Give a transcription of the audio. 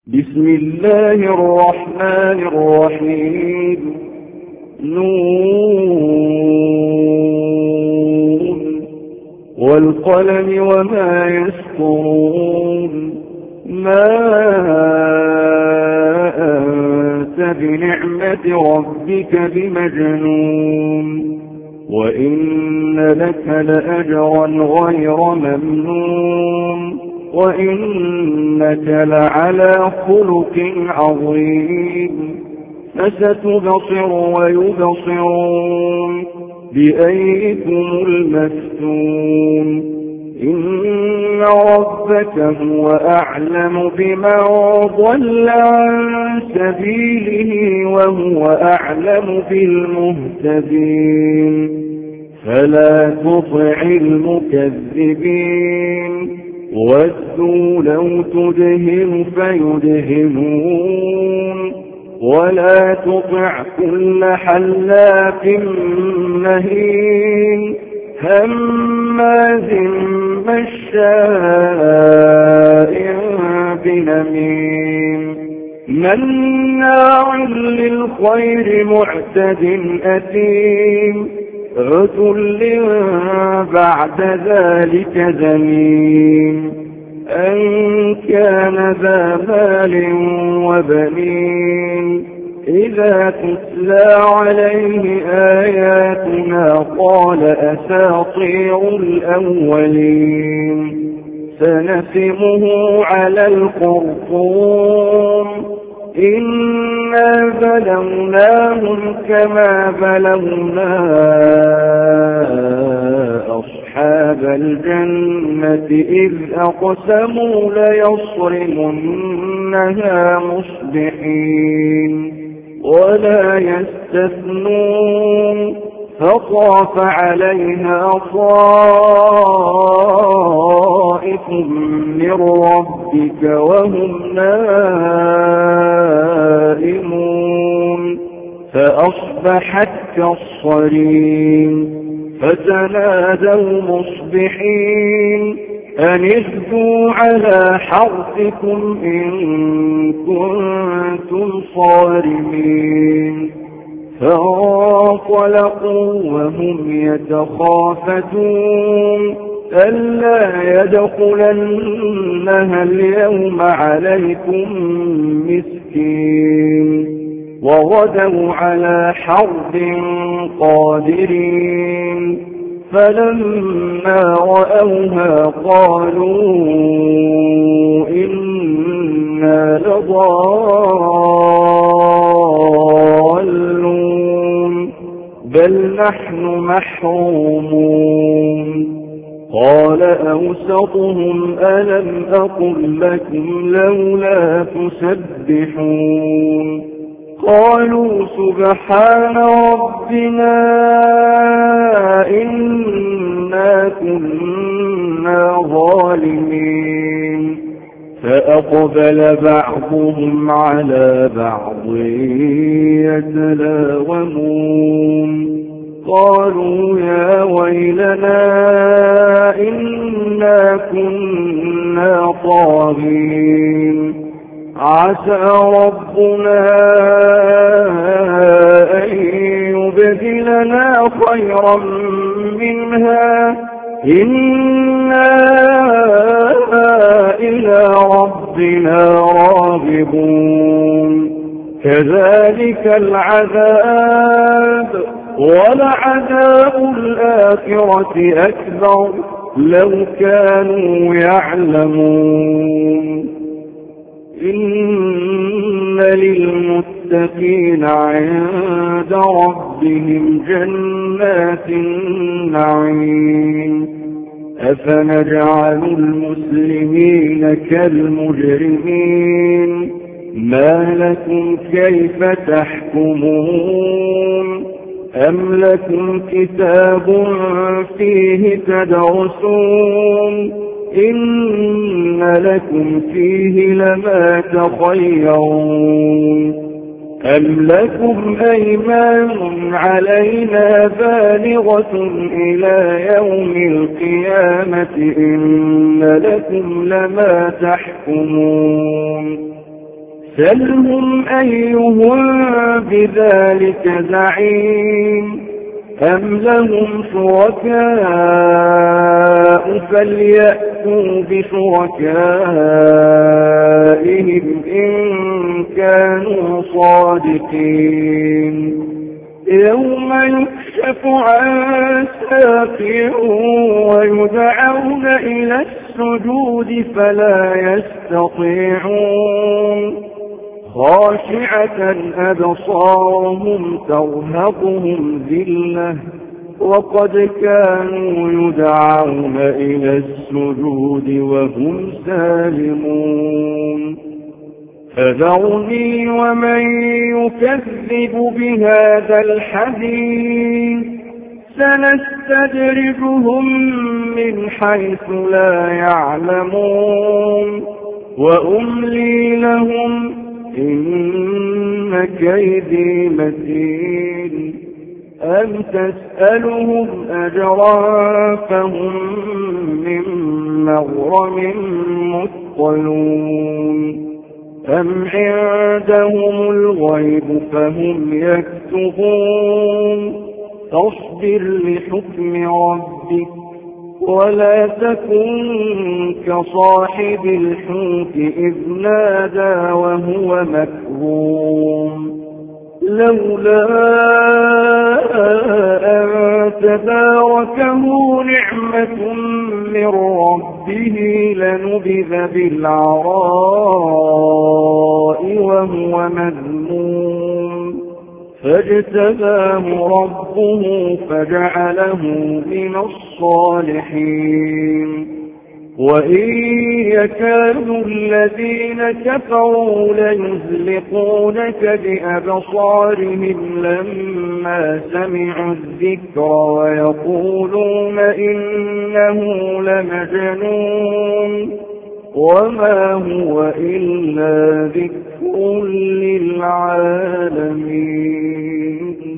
بسم الله الرحمن الرحيم. نون والقلم وما يسطرون. ما أنت بنعمة ربك بمجنون، وإن لك لأجرا غير ممنون، وإنك لعلى خلق عظيم. فستبصر ويبصرون بأيكم المفتون. إن ربك هو أعلم بمن ضل عن سبيله وهو أعلم بالمهتدين. فلا تطع المكذبين، ودوا لو تدهن فيدهنون، ولا تطع كل حلاف مهين هماز مشاء بنميم مناع للخير معتد أثيم عتل بعد ذلك زنيم أن كان ذا مال وبنين. إذا تتلى عليه آياتنا قال أساطير الأولين. سنسمه على الخرطوم. إنا بلوناهم كما بلونا أصحاب الجنة إذ أقسموا ليصرمنها مصبحين ولا يستثنون. فطاف عليها طائف من ربك وهم نائمون فأصبحت كالصريم. فتنادوا مصبحين أن اغدوا على حرثكم إن كنتم صارمين. فانطلقوا وهم يتخافتون ألا يدخلنها اليوم عليكم مسكين. وغدوا على حرد قادرين. فلما رأوها قالوا إنا لضالون بل نحن محرومون. قال أوسطهم ألم أقل لكم لولا تسبحون. قالوا سبحان ربنا إنا كنا ظالمين. فأقبل بعضهم على بعض يتلاومون. قالوا يا ويلنا إنا كنا طاغين. عسى ربنا أن يبدلنا خيرا منها إنا إلى ربنا راغبون. كذلك العذاب ولعذاب الآخرة أكبر لو كانوا يعلمون. إن للمتقين عند ربهم جنات النعيم. أفنجعل المسلمين كالمجرمين ما لكم كيف تحكمون. أم لكم كتاب فيه تدرسون إن لكم فيه لما تخيرون. أم لكم أيمان علينا بالغة إلى يوم القيامة إن لكم لما تحكمون. سلهم أيهم بذلك زعيم أم لهم شركاء فليأتوا بشركائهم إن كانوا صادقين يوم يكشف عن ساق ويدعون إلى السجود فلا يستطيعون خاشعة أبصارهم ترهقهم ذلة وقد كانوا يدعون إلى السجود وهم سالمون فذرني ومن يكذب بهذا الحديث سنستدرجهم من حيث لا يعلمون وأملي لهم إن كيدي متين أم تسألهم أجرا فهم من مغرم مثقلون أم عندهم الغيب فهم يكتبون فاصبر لحكم ربك ولا تكن كصاحب الحوت إذ نادى وهو مكظوم لولا أن تداركه نعمة من ربه لنبذ بالعراء وهو مذموم فاجتباه ربه فجعله من الصالحين وإن يكاد الذين كفروا ليزلقونك بأبصارهم لما سمعوا الذكر ويقولون إنه لمجنون وما هو إلا ذكر للعالمين